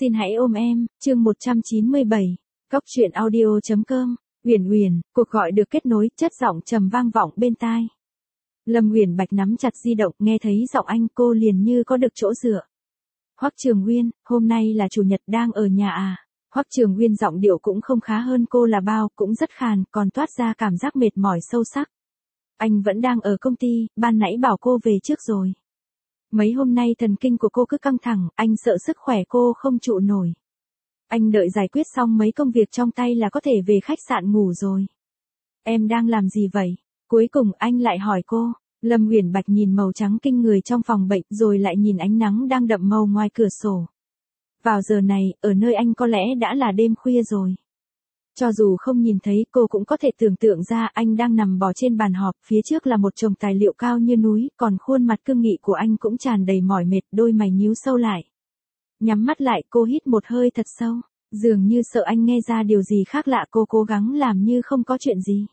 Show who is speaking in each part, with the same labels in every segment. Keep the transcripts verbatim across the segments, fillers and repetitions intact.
Speaker 1: Xin hãy ôm em, chương một trăm chín mươi bảy, Cóc truyện audio chấm com, Uyển Uyển, cuộc gọi được kết nối, chất giọng trầm vang vọng bên tai. Lâm Uyển Bạch nắm chặt di động, nghe thấy giọng anh cô liền như có được chỗ dựa. Hoắc Trường Uyên, hôm nay là chủ nhật đang ở nhà à? Hoắc Trường Uyên giọng điệu cũng không khá hơn cô là bao, cũng rất khàn, còn toát ra cảm giác mệt mỏi sâu sắc. Anh vẫn đang ở công ty, ban nãy bảo cô về trước rồi. Mấy hôm nay thần kinh của cô cứ căng thẳng, anh sợ sức khỏe cô không trụ nổi. Anh đợi giải quyết xong mấy công việc trong tay là có thể về khách sạn ngủ rồi. Em đang làm gì vậy? Cuối cùng anh lại hỏi cô. Lâm Uyển Bạch nhìn màu trắng kinh người trong phòng bệnh rồi lại nhìn ánh nắng đang đậm màu ngoài cửa sổ. Vào giờ này, ở nơi anh có lẽ đã là đêm khuya rồi. Cho dù không nhìn thấy cô cũng có thể tưởng tượng ra anh đang nằm bò trên bàn họp, phía trước là một chồng tài liệu cao như núi, còn khuôn mặt cương nghị của anh cũng tràn đầy mỏi mệt, đôi mày nhíu sâu lại. Nhắm mắt lại cô hít một hơi thật sâu, dường như sợ anh nghe ra điều gì khác lạ, cô cố gắng làm như không có chuyện gì.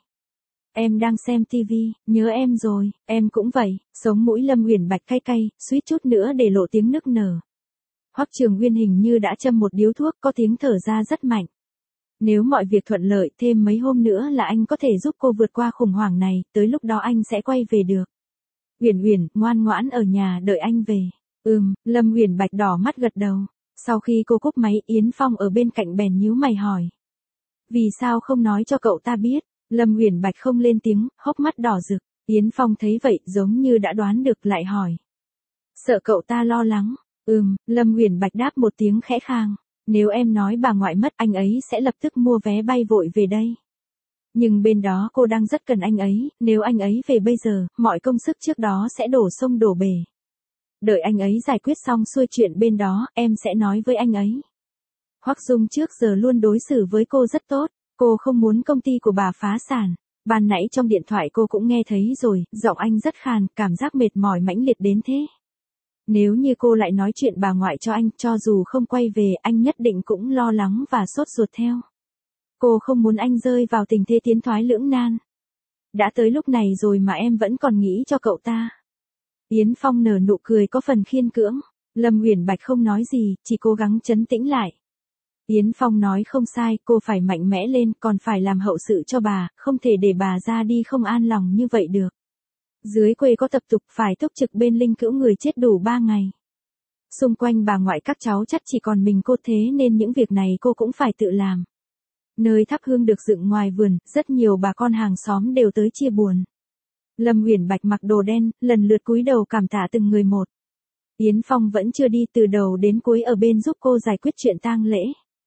Speaker 1: Em đang xem tivi, nhớ em rồi, em cũng vậy, sống mũi Lâm Uyển Bạch cay cay, suýt chút nữa để lộ tiếng nức nở. Hoắc Trường Uyên hình như đã châm một điếu thuốc, có tiếng thở ra rất mạnh. Nếu mọi việc thuận lợi, thêm mấy hôm nữa là anh có thể giúp cô vượt qua khủng hoảng này, tới lúc đó anh sẽ quay về được. Uyển Uyển, ngoan ngoãn ở nhà đợi anh về. Ừm, Lâm Uyển Bạch đỏ mắt gật đầu. Sau khi cô cúp máy, Yến Phong ở bên cạnh bèn nhíu mày hỏi. Vì sao không nói cho cậu ta biết? Lâm Uyển Bạch không lên tiếng, hốc mắt đỏ rực. Yến Phong thấy vậy giống như đã đoán được lại hỏi. Sợ cậu ta lo lắng. Ừm, Lâm Uyển Bạch đáp một tiếng khẽ khàng. Nếu em nói bà ngoại mất, anh ấy sẽ lập tức mua vé bay vội về đây. Nhưng bên đó cô đang rất cần anh ấy, nếu anh ấy về bây giờ, mọi công sức trước đó sẽ đổ sông đổ bể. Đợi anh ấy giải quyết xong xuôi chuyện bên đó, em sẽ nói với anh ấy. Hoắc Dung trước giờ luôn đối xử với cô rất tốt, cô không muốn công ty của bà phá sản. Ban nãy trong điện thoại cô cũng nghe thấy rồi, giọng anh rất khàn, cảm giác mệt mỏi mãnh liệt đến thế. Nếu như cô lại nói chuyện bà ngoại cho anh, cho dù không quay về, anh nhất định cũng lo lắng và sốt ruột theo. Cô không muốn anh rơi vào tình thế tiến thoái lưỡng nan. Đã tới lúc này rồi mà em vẫn còn nghĩ cho cậu ta. Yến Phong nở nụ cười có phần khiên cưỡng. Lâm Uyển Bạch không nói gì, chỉ cố gắng trấn tĩnh lại. Yến Phong nói không sai, cô phải mạnh mẽ lên, còn phải làm hậu sự cho bà, không thể để bà ra đi không an lòng như vậy được. Dưới quê có tập tục phải túc trực bên linh cữu người chết đủ ba ngày. Xung quanh bà ngoại các cháu chắc chỉ còn mình cô, thế nên những việc này cô cũng phải tự làm. Nơi thắp hương được dựng ngoài vườn, rất nhiều bà con hàng xóm đều tới chia buồn. Lâm Uyển Bạch mặc đồ đen, lần lượt cúi đầu cảm tạ từng người một. Yến Phong vẫn chưa đi, từ đầu đến cuối ở bên giúp cô giải quyết chuyện tang lễ.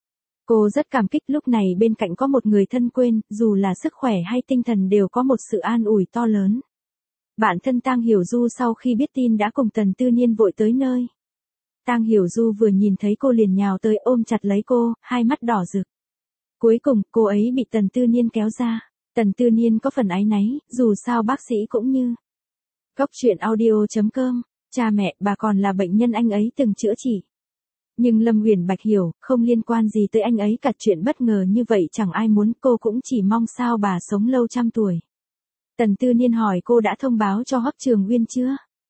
Speaker 1: Cô rất cảm kích lúc này bên cạnh có một người thân quen, dù là sức khỏe hay tinh thần đều có một sự an ủi to lớn. Bạn thân Tang Hiểu Du sau khi biết tin đã cùng Tần Tư Niên vội tới nơi. Tang Hiểu Du vừa nhìn thấy cô liền nhào tới ôm chặt lấy cô, hai mắt đỏ rực. Cuối cùng, cô ấy bị Tần Tư Niên kéo ra. Tần Tư Niên có phần áy náy, dù sao bác sĩ cũng như. Cóc truyện audio chấm com, cha mẹ, bà còn là bệnh nhân anh ấy từng chữa trị. Nhưng Lâm Uyển Bạch hiểu, không liên quan gì tới anh ấy cả, chuyện bất ngờ như vậy chẳng ai muốn, cô cũng chỉ mong sao bà sống lâu trăm tuổi. Tần Tư Niên hỏi cô đã thông báo cho Hoắc Trường Uyên chưa?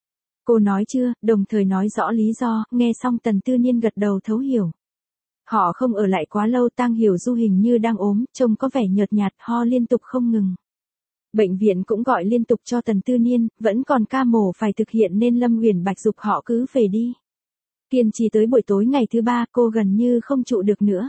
Speaker 1: Cô nói chưa, đồng thời nói rõ lý do, nghe xong Tần Tư Niên gật đầu thấu hiểu. Họ không ở lại quá lâu, Tang Hiểu Du hình như đang ốm, trông có vẻ nhợt nhạt, ho liên tục không ngừng. Bệnh viện cũng gọi liên tục cho Tần Tư Niên, vẫn còn ca mổ phải thực hiện nên Lâm Uyển Bạch giục họ cứ về đi. Kiên trì tới buổi tối ngày thứ ba, cô gần như không trụ được nữa.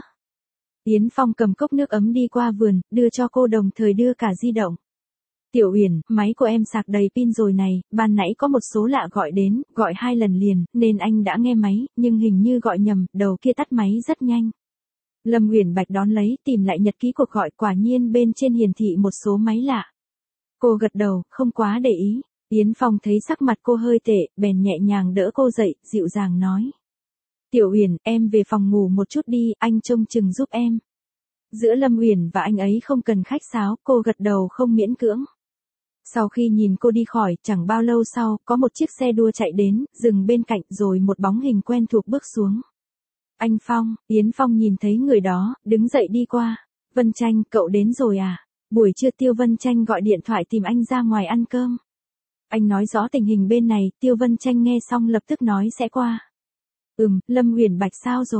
Speaker 1: Yến Phong cầm cốc nước ấm đi qua vườn, đưa cho cô đồng thời đưa cả di động. Tiểu Uyển, máy của em sạc đầy pin rồi này, ban nãy có một số lạ gọi đến, gọi hai lần liền, nên anh đã nghe máy, nhưng hình như gọi nhầm, đầu kia tắt máy rất nhanh. Lâm Uyển Bạch đón lấy, tìm lại nhật ký cuộc gọi, quả nhiên bên trên hiển thị một số máy lạ. Cô gật đầu, không quá để ý. Yến Phong thấy sắc mặt cô hơi tệ, bèn nhẹ nhàng đỡ cô dậy, dịu dàng nói. Tiểu Uyển, em về phòng ngủ một chút đi, anh trông chừng giúp em. Giữa Lâm Uyển và anh ấy không cần khách sáo, cô gật đầu không miễn cưỡng. Sau khi nhìn cô đi khỏi, chẳng bao lâu sau, có một chiếc xe đua chạy đến, dừng bên cạnh rồi một bóng hình quen thuộc bước xuống. Anh Phong, Yến Phong nhìn thấy người đó, đứng dậy đi qua. Vân Tranh, cậu đến rồi à? Buổi trưa Tiêu Vân Tranh gọi điện thoại tìm anh ra ngoài ăn cơm. Anh nói rõ tình hình bên này, Tiêu Vân Tranh nghe xong lập tức nói sẽ qua. Ừm, Lâm Uyển Bạch sao rồi?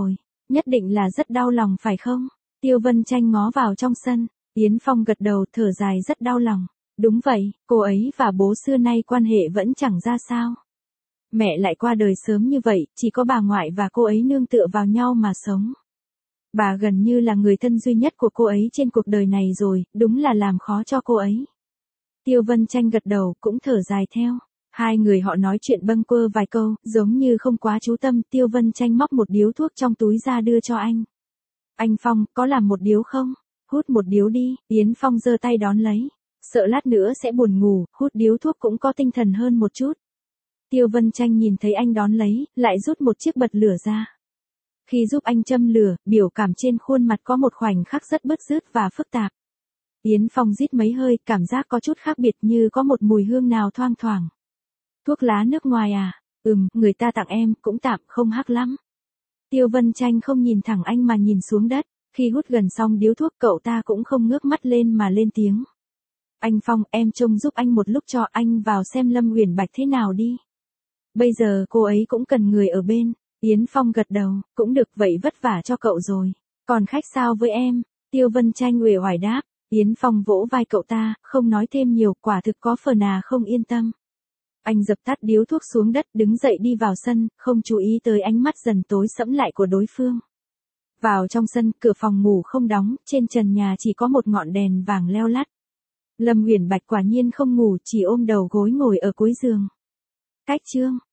Speaker 1: Nhất định là rất đau lòng phải không? Tiêu Vân Tranh ngó vào trong sân, Yến Phong gật đầu thở dài rất đau lòng. Đúng vậy, cô ấy và bố xưa nay quan hệ vẫn chẳng ra sao. Mẹ lại qua đời sớm như vậy, chỉ có bà ngoại và cô ấy nương tựa vào nhau mà sống. Bà gần như là người thân duy nhất của cô ấy trên cuộc đời này rồi, đúng là làm khó cho cô ấy. Tiêu Vân Tranh gật đầu cũng thở dài theo. Hai người họ nói chuyện bâng quơ vài câu, giống như không quá chú tâm. Tiêu Vân Tranh móc một điếu thuốc trong túi ra đưa cho anh. Anh Phong, có làm một điếu không? Hút một điếu đi. Yến Phong giơ tay đón lấy. Sợ lát nữa sẽ buồn ngủ, hút điếu thuốc cũng có tinh thần hơn một chút. Tiêu Vân Tranh nhìn thấy anh đón lấy, lại rút một chiếc bật lửa ra. Khi giúp anh châm lửa, biểu cảm trên khuôn mặt có một khoảnh khắc rất bứt rứt và phức tạp. Yến Phong rít mấy hơi, cảm giác có chút khác biệt như có một mùi hương nào thoang thoảng. Thuốc lá nước ngoài à? Ừm, người ta tặng em, cũng tạm, không hắc lắm. Tiêu Vân Tranh không nhìn thẳng anh mà nhìn xuống đất. Khi hút gần xong điếu thuốc cậu ta cũng không ngước mắt lên mà lên tiếng. Anh Phong, em trông giúp anh một lúc cho anh vào xem Lâm Uyển Bạch thế nào đi. Bây giờ cô ấy cũng cần người ở bên. Yến Phong gật đầu, cũng được vậy vất vả cho cậu rồi. Còn khách sao với em? Tiêu Vân Tranh uể oải đáp. Yến Phong vỗ vai cậu ta, không nói thêm nhiều, quả thực có phần nào không yên tâm. Anh dập tắt điếu thuốc xuống đất, đứng dậy đi vào sân, không chú ý tới ánh mắt dần tối sẫm lại của đối phương. Vào trong sân, cửa phòng ngủ không đóng, trên trần nhà chỉ có một ngọn đèn vàng leo lắt. Lâm Uyển Bạch quả nhiên không ngủ, chỉ ôm đầu gối ngồi ở cuối giường. Cách chương